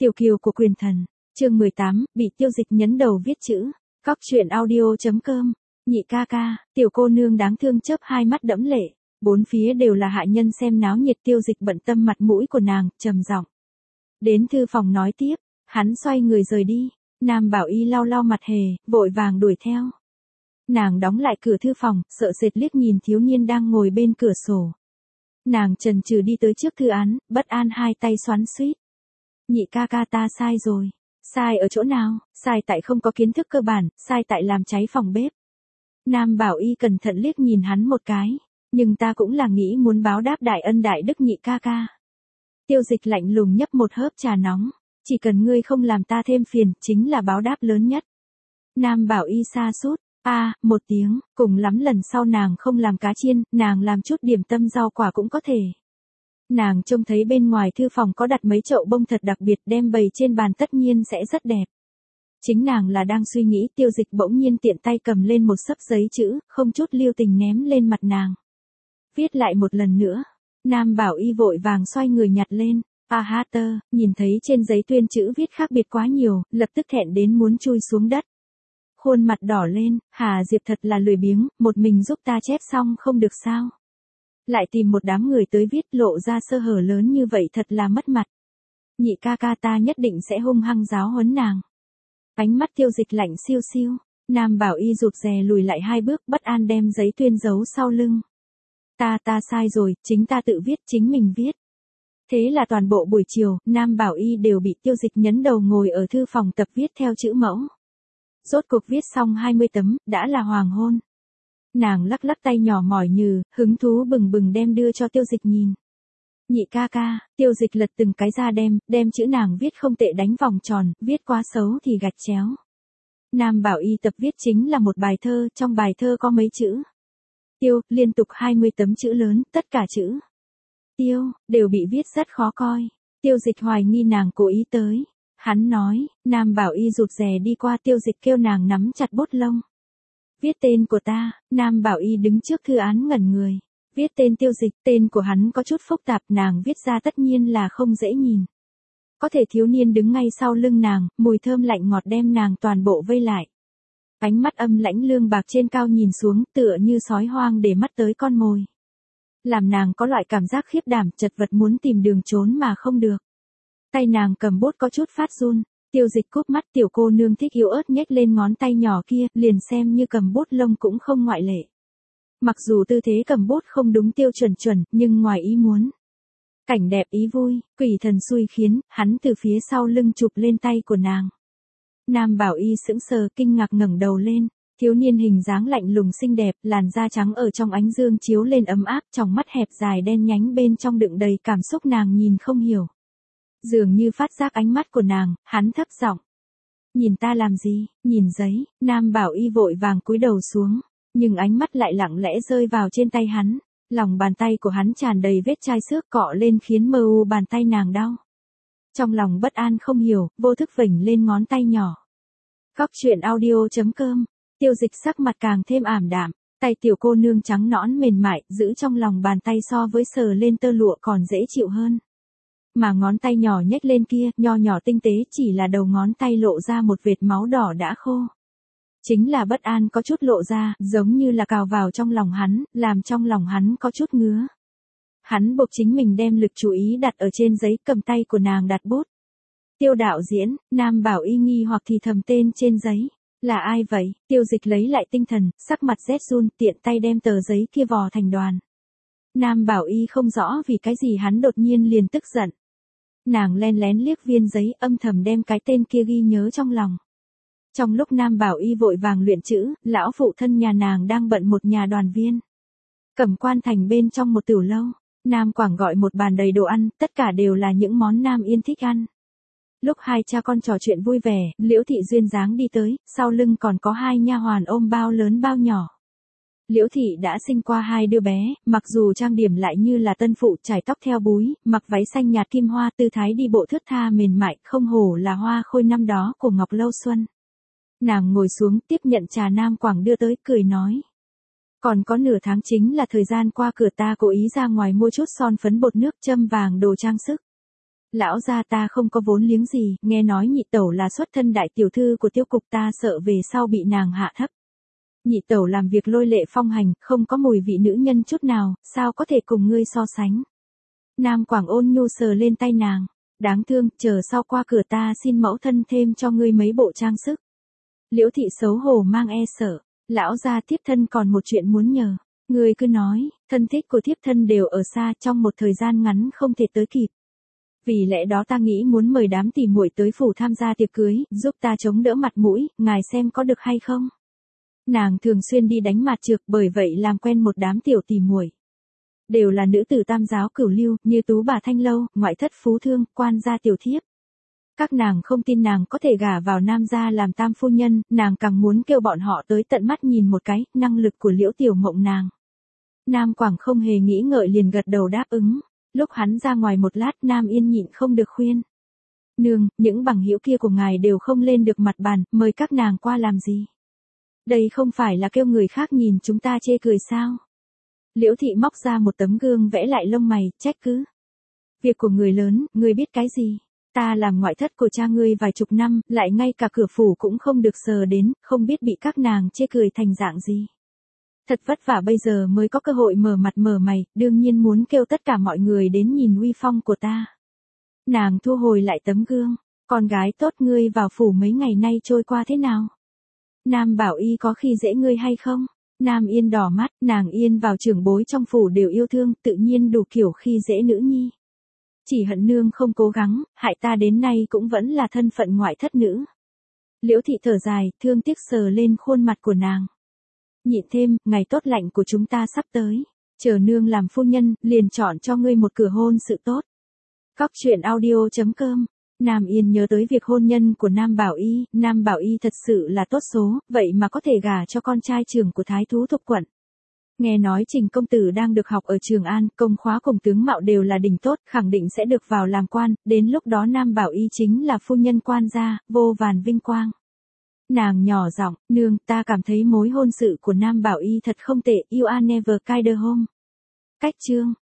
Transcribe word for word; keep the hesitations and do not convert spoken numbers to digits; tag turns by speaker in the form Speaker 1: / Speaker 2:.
Speaker 1: Tiểu kiều của quyền thần, chương mười tám, bị Tiêu Dịch nhấn đầu viết chữ. Cóc truyện audio chấm com. Nhị ca ca, tiểu cô nương đáng thương chớp hai mắt đẫm lệ, bốn phía đều là hạ nhân xem náo nhiệt. Tiêu Dịch bận tâm mặt mũi của nàng, trầm giọng. Đến thư phòng nói tiếp, hắn xoay người rời đi, Nam Bảo Y lau lau mặt hề, vội vàng đuổi theo. Nàng đóng lại cửa thư phòng, sợ sệt liếc nhìn thiếu niên đang ngồi bên cửa sổ. Nàng chần chừ đi tới trước thư án, bất an hai tay xoắn xuýt. Nhị ca ca ta sai rồi. Sai ở chỗ nào? Sai tại không có kiến thức cơ bản, sai tại làm cháy phòng bếp. Nam Bảo Y cẩn thận liếc nhìn hắn một cái, nhưng ta cũng là nghĩ muốn báo đáp đại ân đại đức nhị ca ca. Tiêu Dịch lạnh lùng nhấp một hớp trà nóng, chỉ cần ngươi không làm ta thêm phiền, chính là báo đáp lớn nhất. Nam Bảo Y sa sút, a, à, một tiếng, cùng lắm lần sau nàng không làm cá chiên, nàng làm chút điểm tâm rau quả cũng có thể. Nàng trông thấy bên ngoài thư phòng có đặt mấy chậu bông thật đặc biệt đem bày trên bàn tất nhiên sẽ rất đẹp. Chính nàng là đang suy nghĩ, Tiêu Dịch bỗng nhiên tiện tay cầm lên một xấp giấy chữ, không chút lưu tình ném lên mặt nàng. Viết lại một lần nữa. Nam Bảo Y vội vàng xoay người nhặt lên. A ha tơ, nhìn thấy trên giấy tuyên chữ viết khác biệt quá nhiều, lập tức thẹn đến muốn chui xuống đất. Khuôn mặt đỏ lên, Hà Diệp thật là lười biếng, một mình giúp ta chép xong không được sao. Lại tìm một đám người tới viết, lộ ra sơ hở lớn như vậy thật là mất mặt. Nhị ca ca ta nhất định sẽ hung hăng giáo huấn nàng. Ánh mắt Tiêu Dịch lạnh siêu siêu, Nam Bảo Y rụt rè lùi lại hai bước, bất an đem giấy tuyên giấu sau lưng. Ta ta sai rồi, chính ta tự viết, chính mình viết. Thế là toàn bộ buổi chiều, Nam Bảo Y đều bị Tiêu Dịch nhấn đầu ngồi ở thư phòng tập viết theo chữ mẫu. Rốt cuộc viết xong hai mươi tấm, đã là hoàng hôn. Nàng lắc lắc tay nhỏ mỏi nhừ, hứng thú bừng bừng đem đưa cho Tiêu Dịch nhìn. Nhị ca ca, Tiêu Dịch lật từng cái ra đem, đem chữ nàng viết không tệ đánh vòng tròn, viết quá xấu thì gạch chéo. Nam Bảo Y tập viết chính là một bài thơ, trong bài thơ có mấy chữ. Tiêu, liên tục hai mươi tấm chữ lớn, tất cả chữ. Tiêu, đều bị viết rất khó coi. Tiêu Dịch hoài nghi nàng cố ý tới. Hắn nói, Nam Bảo Y rụt rè đi qua, Tiêu Dịch kêu nàng nắm chặt bút lông. Viết tên của ta, Nam Bảo Y đứng trước thư án ngẩn người. Viết tên Tiêu Dịch, tên của hắn có chút phức tạp, nàng viết ra tất nhiên là không dễ nhìn. Có thể thiếu niên đứng ngay sau lưng nàng, mùi thơm lạnh ngọt đem nàng toàn bộ vây lại. Ánh mắt âm lãnh lương bạc trên cao nhìn xuống, tựa như sói hoang để mắt tới con mồi. Làm nàng có loại cảm giác khiếp đảm, chật vật muốn tìm đường trốn mà không được. Tay nàng cầm bút có chút phát run. Tiêu Dịch cúp mắt, tiểu cô nương thích yếu ớt nhếch lên ngón tay nhỏ kia, liền xem như cầm bút lông cũng không ngoại lệ. Mặc dù tư thế cầm bút không đúng tiêu chuẩn chuẩn, nhưng ngoài ý muốn. Cảnh đẹp ý vui, quỷ thần xui khiến, hắn từ phía sau lưng chụp lên tay của nàng. Nam Bảo Y sững sờ kinh ngạc ngẩng đầu lên, thiếu niên hình dáng lạnh lùng xinh đẹp, làn da trắng ở trong ánh dương chiếu lên ấm áp, trong mắt hẹp dài đen nhánh bên trong đựng đầy cảm xúc nàng nhìn không hiểu. Dường như phát giác ánh mắt của nàng, hắn thấp giọng. Nhìn ta làm gì, nhìn giấy, Nam Bảo Y vội vàng cúi đầu xuống, nhưng ánh mắt lại lặng lẽ rơi vào trên tay hắn, lòng bàn tay của hắn tràn đầy vết chai xước cọ lên khiến mơ u bàn tay nàng đau. Trong lòng bất an không hiểu, vô thức vểnh lên ngón tay nhỏ. Cóc truyện audio chấm com, Tiêu Dịch sắc mặt càng thêm ảm đạm, tay tiểu cô nương trắng nõn mềm mại, giữ trong lòng bàn tay so với sờ lên tơ lụa còn dễ chịu hơn. Mà ngón tay nhỏ nhếch lên kia, nho nhỏ tinh tế, chỉ là đầu ngón tay lộ ra một vệt máu đỏ đã khô. Chính là bất an có chút lộ ra, giống như là cào vào trong lòng hắn, làm trong lòng hắn có chút ngứa. Hắn buộc chính mình đem lực chú ý đặt ở trên giấy, cầm tay của nàng đặt bút. Tiêu đạo diễn, Nam Bảo Y nghi hoặc thì thầm tên trên giấy. Là ai vậy? Tiêu Dịch lấy lại tinh thần, sắc mặt rét run, tiện tay đem tờ giấy kia vò thành đoàn. Nam Bảo Y không rõ vì cái gì hắn đột nhiên liền tức giận. Nàng len lén liếc viên giấy, âm thầm đem cái tên kia ghi nhớ trong lòng. Trong lúc Nam Bảo Y vội vàng luyện chữ, lão phụ thân nhà nàng đang bận một nhà đoàn viên. Cẩm Quan thành bên trong một tiểu lâu, Nam Quảng gọi một bàn đầy đồ ăn, tất cả đều là những món Nam Yên thích ăn. Lúc hai cha con trò chuyện vui vẻ, Liễu Thị duyên dáng đi tới, sau lưng còn có hai nha hoàn ôm bao lớn bao nhỏ. Liễu Thị đã sinh qua hai đứa bé, mặc dù trang điểm lại như là tân phụ, trải tóc theo búi, mặc váy xanh nhạt kim hoa, tư thái đi bộ thướt tha mềm mại, không hổ là hoa khôi năm đó của Ngọc Lâu Xuân. Nàng ngồi xuống tiếp nhận trà Nam Quảng đưa tới, cười nói. Còn có nửa tháng chính là thời gian qua cửa, ta cố ý ra ngoài mua chút son phấn bột nước, châm vàng đồ trang sức. Lão gia ta không có vốn liếng gì, nghe nói nhị tẩu là xuất thân đại tiểu thư của tiêu cục, ta sợ về sau bị nàng hạ thấp. Nhị tẩu làm việc lôi lệ phong hành, không có mùi vị nữ nhân chút nào, sao có thể cùng ngươi so sánh. Nam Quảng ôn nhu sờ lên tay nàng, đáng thương, chờ sau qua cửa ta xin mẫu thân thêm cho ngươi mấy bộ trang sức. Liễu thị xấu hổ mang e sợ, lão gia thiếp thân còn một chuyện muốn nhờ, ngươi cứ nói, thân thích của thiếp thân đều ở xa, trong một thời gian ngắn không thể tới kịp. Vì lẽ đó ta nghĩ muốn mời đám tỉ muội tới phủ tham gia tiệc cưới, giúp ta chống đỡ mặt mũi, ngài xem có được hay không? Nàng thường xuyên đi đánh mặt trược, bởi vậy làm quen một đám tiểu tỉ muội. Đều là nữ tử tam giáo cửu lưu, như tú bà Thanh Lâu, ngoại thất phú thương, quan gia tiểu thiếp. Các nàng không tin nàng có thể gả vào nam gia làm tam phu nhân, nàng càng muốn kêu bọn họ tới tận mắt nhìn một cái, năng lực của Liễu Tiểu Mộng nàng. Nam Quảng không hề nghĩ ngợi liền gật đầu đáp ứng. Lúc hắn ra ngoài một lát, Nam Yên nhịn không được khuyên. Nương, những bằng hữu kia của ngài đều không lên được mặt bàn, mời các nàng qua làm gì? Đây không phải là kêu người khác nhìn chúng ta chê cười sao? Liễu thị móc ra một tấm gương vẽ lại lông mày, trách cứ. Việc của người lớn, ngươi biết cái gì? Ta làm ngoại thất của cha ngươi vài chục năm, lại ngay cả cửa phủ cũng không được sờ đến, không biết bị các nàng chê cười thành dạng gì. Thật vất vả bây giờ mới có cơ hội mở mặt mở mày, đương nhiên muốn kêu tất cả mọi người đến nhìn uy phong của ta. Nàng thu hồi lại tấm gương, con gái tốt, ngươi vào phủ mấy ngày nay trôi qua thế nào? Nam Bảo Y có khi dễ ngươi hay không? Nam Yên đỏ mắt, nàng yên vào trưởng bối trong phủ đều yêu thương, tự nhiên đủ kiểu khi dễ nữ nhi. Chỉ hận nương không cố gắng, hại ta đến nay cũng vẫn là thân phận ngoại thất nữ. Liễu thị thở dài, thương tiếc sờ lên khuôn mặt của nàng. Nhịn thêm, ngày tốt lành của chúng ta sắp tới. Chờ nương làm phu nhân, liền chọn cho ngươi một cửa hôn sự tốt. Cóc truyện audio chấm com. Nam Yên nhớ tới việc hôn nhân của Nam Bảo Y, Nam Bảo Y thật sự là tốt số, vậy mà có thể gả cho con trai trưởng của Thái Thú Thục Quận. Nghe nói Trình công tử đang được học ở Trường An, công khóa cùng tướng mạo đều là đỉnh tốt, khẳng định sẽ được vào làm quan, đến lúc đó Nam Bảo Y chính là phu nhân quan gia, vô vàn vinh quang. Nàng nhỏ giọng, nương, ta cảm thấy mối hôn sự của Nam Bảo Y thật không tệ, you are never kinder home. Cách chương